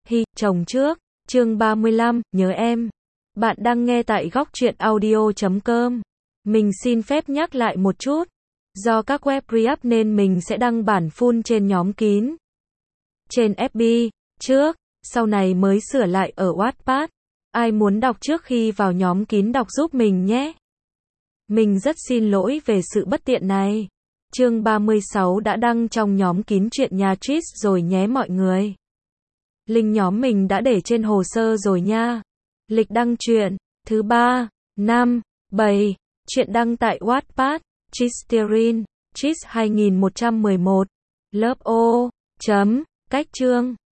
Hi, chồng trước. Chương 35, nhớ em. Bạn đang nghe tại góc truyện audio.com. Mình xin phép nhắc lại một chút. Do các web re-up nên mình sẽ đăng bản full trên nhóm kín. Trên FB, trước, sau này mới sửa lại ở Wattpad. Ai muốn đọc trước khi vào nhóm kín đọc giúp mình nhé. Mình rất xin lỗi về sự bất tiện này. Chương 36 đã đăng trong nhóm kín chuyện nhà Tris rồi nhé mọi người. Link nhóm mình đã để trên hồ sơ rồi nha. Lịch đăng truyện, thứ 3, 5, 7, chuyện đăng tại Wattpad, Tristerin, Tris 2111, lớp O, chấm, cách chương.